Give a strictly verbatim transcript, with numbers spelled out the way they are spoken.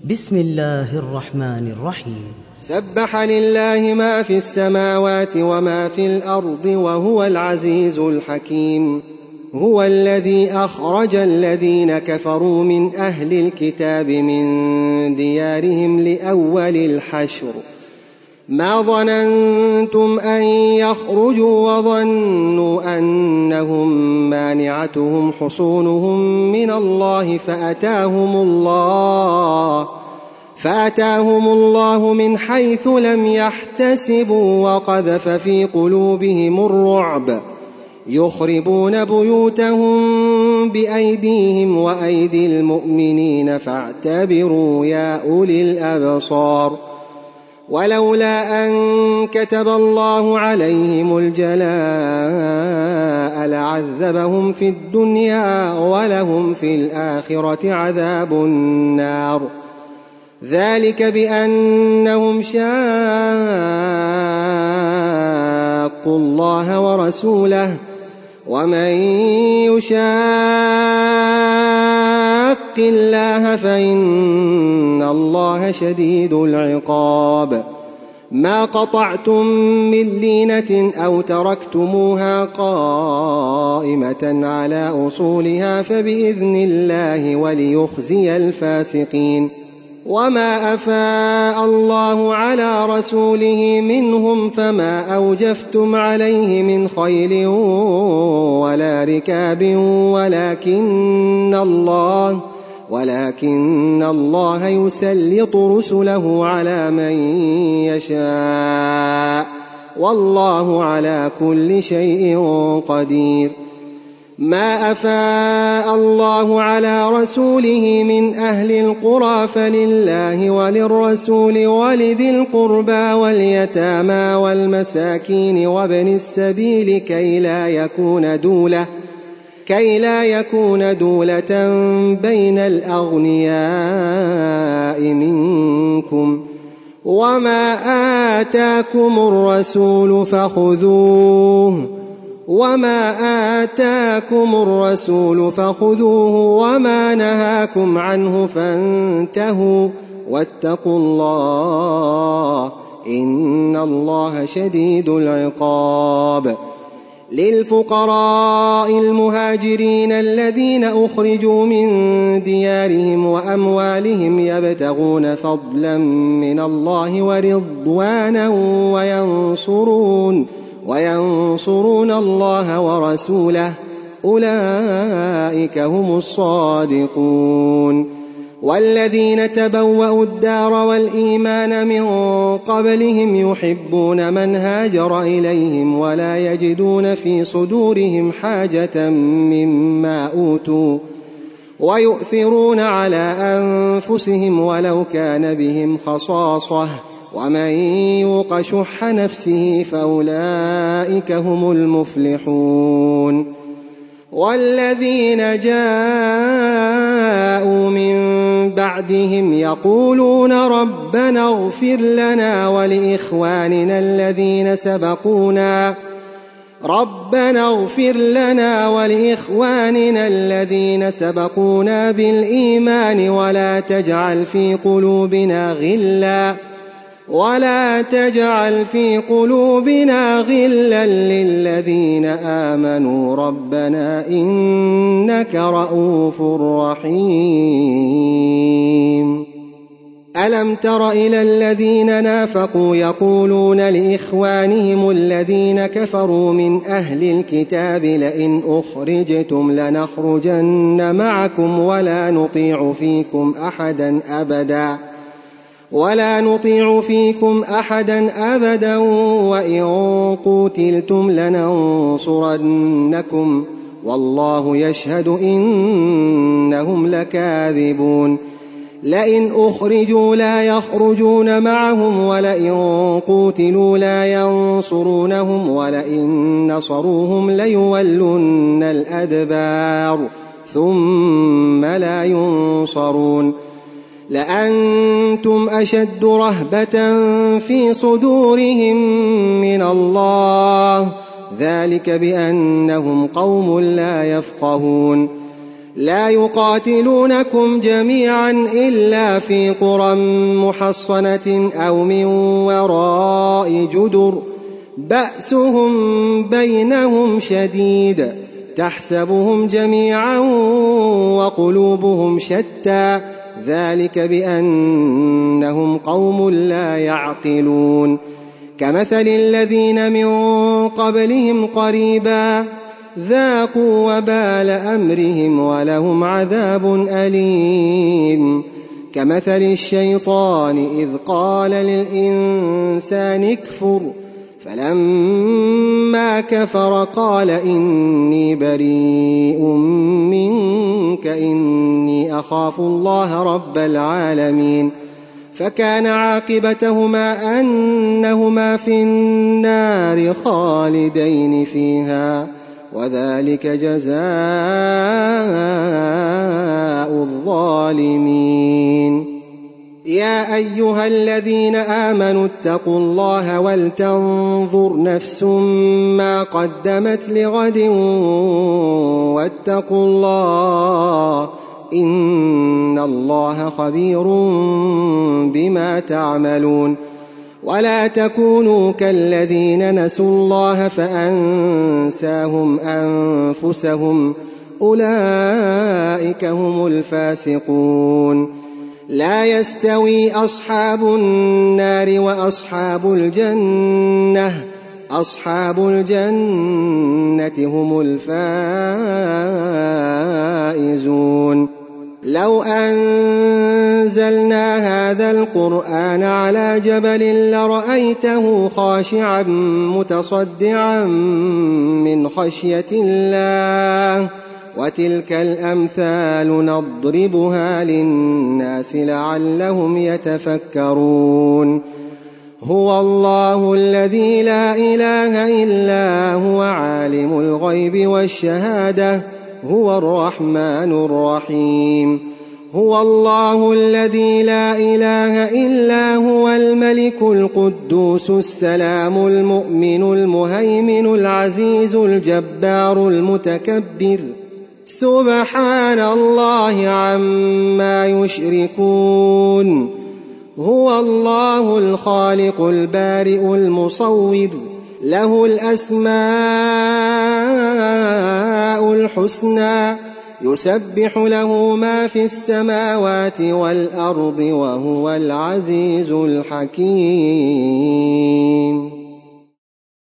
بسم الله الرحمن الرحيم. سبح لله ما في السماوات وما في الأرض وهو العزيز الحكيم. هو الذي أخرج الذين كفروا من أهل الكتاب من ديارهم لأول الحشر ما ظننتم أن يخرجوا وظنوا أنهم مانعتهم حصونهم من الله فأتاهم الله فأتاهم الله من حيث لم يحتسبوا وقذف في قلوبهم الرعب يخربون بيوتهم بأيديهم وأيدي المؤمنين فاعتبروا يا أولي الأبصار. ولولا أن كتب الله عليهم الجلاء لعذبهم في الدنيا ولهم في الآخرة عذاب النار. ذلك بأنهم شاقوا الله ورسوله ومن يشاق الله فإن الله شديد العقاب. ما قطعتم من لينة أو تركتموها قائمة على أصولها فبإذن الله وليخزي الفاسقين. وما أفاء الله على رسوله منهم فما أوجفتم عليه من خيل ولا ركاب ولكن الله ولكن الله يسلط رسله على من يشاء والله على كل شيء قدير. ما أفاء الله على رسوله من أهل القرى فلله وللرسول ولذي القربى واليتامى والمساكين وابن السبيل كي لا يكون دولة كي لا يكون دولة بين الأغنياء منكم. وما آتاكم الرسول فخذوه وما آتاكم الرسول فخذوه وما نهاكم عنه فانتهوا واتقوا الله إن الله شديد العقاب. للفقراء المهاجرين الذين أخرجوا من ديارهم وأموالهم يبتغون فضلا من الله ورضوانا وينصرون وينصرون الله ورسوله أولئك هم الصادقون. والذين تبوأوا الدار والإيمان من قبلهم يحبون من هاجر إليهم ولا يجدون في صدورهم حاجة مما أوتوا ويؤثرون على أنفسهم ولو كان بهم خصاصة ومن يوق شح نفسه فأولئك هم المفلحون. والذين جاءوا من بعدهم يقولون ربنا اغفر لنا ولإخواننا الذين سبقونا ربنا اغفر لنا ولإخواننا الذين سبقونا بالإيمان ولا تجعل في قلوبنا غلا ولا تجعل في قلوبنا غلا للذين آمنوا ربنا إنك رؤوف رحيم. ألم تر إلى الذين نافقوا يقولون لإخوانهم الذين كفروا من أهل الكتاب لئن أخرجتم لنخرجن معكم ولا نطيع فيكم أحدا أبدا ولا نطيع فيكم أحدا أبدا وإن قتلتم لننصرنكم والله يشهد إنهم لكاذبون. لئن أخرجوا لا يخرجون معهم ولئن قتلوا لا ينصرونهم ولئن نصروهم ليولن الأدبار ثم لا ينصرون. لأنتم أشد رهبة في صدورهم من الله ذلك بأنهم قوم لا يفقهون. لا يقاتلونكم جميعا إلا في قرى محصنة أو من وراء جدر بأسهم بينهم شديد تحسبهم جميعا وقلوبهم شتى ذلك بأنهم قوم لا يعقلون كمثل الذين من قبلهم قريبا ذاقوا وبال أمرهم ولهم عذاب أليم كمثل الشيطان إذ قال للإنسان اكفر فلما كفر قال إني بريء منك إني أخاف الله رب العالمين فكان عاقبتهما أنهما في النار خالدين فيها وذلك جزاء الظالمين يا أيها الذين آمنوا اتقوا الله ولتنظر نفس ما قدمت لغد واتقوا الله إن الله خبير بما تعملون ولا تكونوا كالذين نسوا الله فأنساهم أنفسهم أولئك هم الفاسقون لا يستوي أصحاب النار وأصحاب الجنة أصحاب الجنة هم الفائزون لو أنزلنا هذا القرآن على جبل لرأيته خاشعا متصدعا من خشية الله وتلك الأمثال نضربها للناس لعلهم يتفكرون هو الله الذي لا إله إلا هو عالم الغيب والشهادة هو الرحمن الرحيم هو الله الذي لا إله إلا هو الملك القدوس السلام المؤمن المهيمن العزيز الجبار المتكبر سبحان الله عما يشركون هو الله الخالق البارئ المصور له الأسماء الحسنى يسبح له ما في السماوات والأرض وهو العزيز الحكيم